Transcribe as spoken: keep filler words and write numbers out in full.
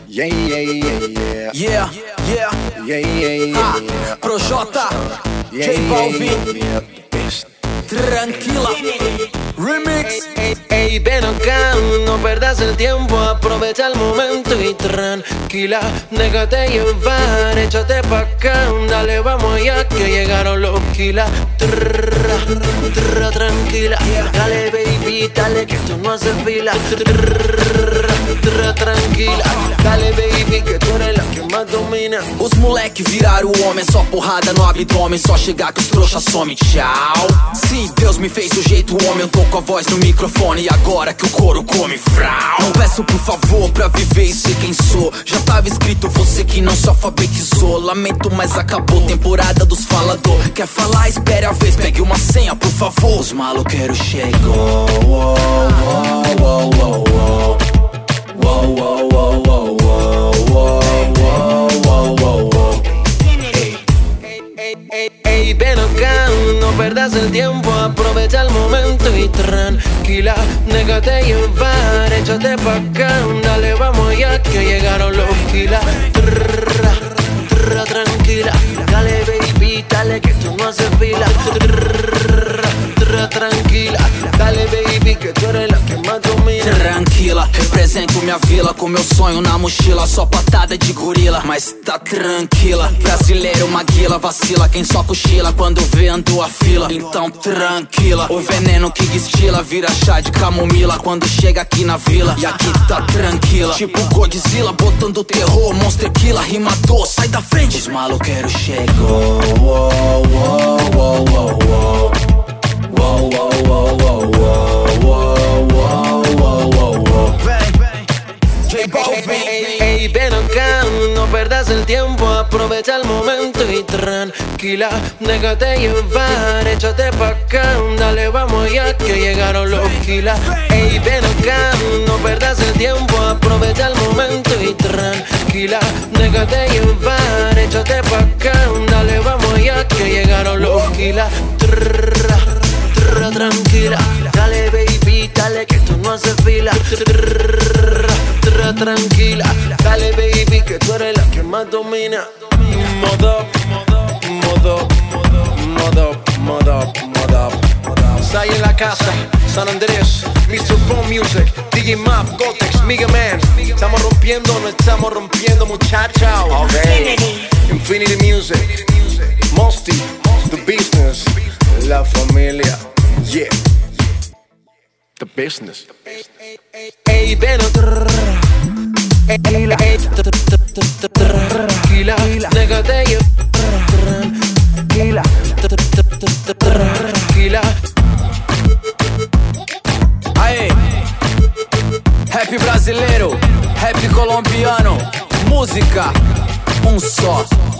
Yeah, yeah, yeah, yeah. Yeah, yeah, Yeah, yeah, yeah, ah, yeah. Projota, Yeah, J yeah, Balvin, yeah, yeah. Tranquila, Remix. Ey, ey, ven acá, no perdas el tiempo, aprovecha el momento y tranquila, déjate llevar, échate pa' acá, dale, vamos ya que llegaron los kilas. Trrra, trrra, tranquila, dale baby, dale que tú no haces fila. Trrra, trrra, tranquila, dale baby que tu eres la que mais domina. Os moleque viraram o homem, só porrada no abdômen, só chegar que os trouxas some, tchau. Se Deus me fez do jeito homem, eu tô com a voz no microfone e agora que o couro come frau. Não peço por favor pra viver e ser quem sou, já tava escrito você que não se alfabetizou. Lamento, mas acabou, temporada dos falador. Quer falar, espere a vez, pegue uma senha por favor. Os maloqueiros chegou. Oh, oh, oh, oh, oh. Oh, oh, oh, oh, oh, oh, oh, oh. Ey, ey, ey, ven acá, no perdas el tiempo, aprovecha el momento y tranquila, déjate llevar, échate pa' acá, dale, vamos ya que llegaron los kilas. Trrra, trrra, tranquila, dale baby, dale que tú no haces fila. Trrra, trrra, tranquila, dale baby que tu eres la que mais domina. Tranquila, represento minha vila com meu sonho na mochila, só patada de gorila, mas tá tranquila. Brasileiro maguila, vacila quem só cochila quando vendo a fila. Então tranquila, o veneno que destila vira chá de camomila quando chega aqui na vila. E aqui tá tranquila, tipo Godzilla botando terror, Monster Killer, rimador, sai da frente. Os maloqueiros chegou. Oh, oh, oh, oh, oh. Wow, wow, wow, wow, wow, wow, wow, wow, wow. J Balvin. Ey, ey, ven acá, no perdas el tiempo, aprovecha el momento y tranquila, déjate llevar, échate pa' acá, dale, vamos ya que llegaron los kilas. Ey, ven acá, no perdas el tiempo, aprovecha el momento y tranquila, déjate llevar, échate pa' acá, dale, vamos ya que llegaron los kilas. Trrra, trrra, tranquila, dale baby, dale que tú no haces fila. Trrra, trrra, tranquila, dale baby que tú eres la que más domina. Modo, modo, modo, modo, modo. Sai en la casa, San Andrés, mister Bone Music, D J Map, Gotex, Mega Man. Estamos rompiendo, no estamos rompiendo, muchachos. Okay. Infinity Music, Mosty, The Business, La Familia, yeah. The Business. Ey, ven, tranquila, déjate llevar, tranquila, tranquila. Aê, rap brasileiro, rap colombiano, música, um só.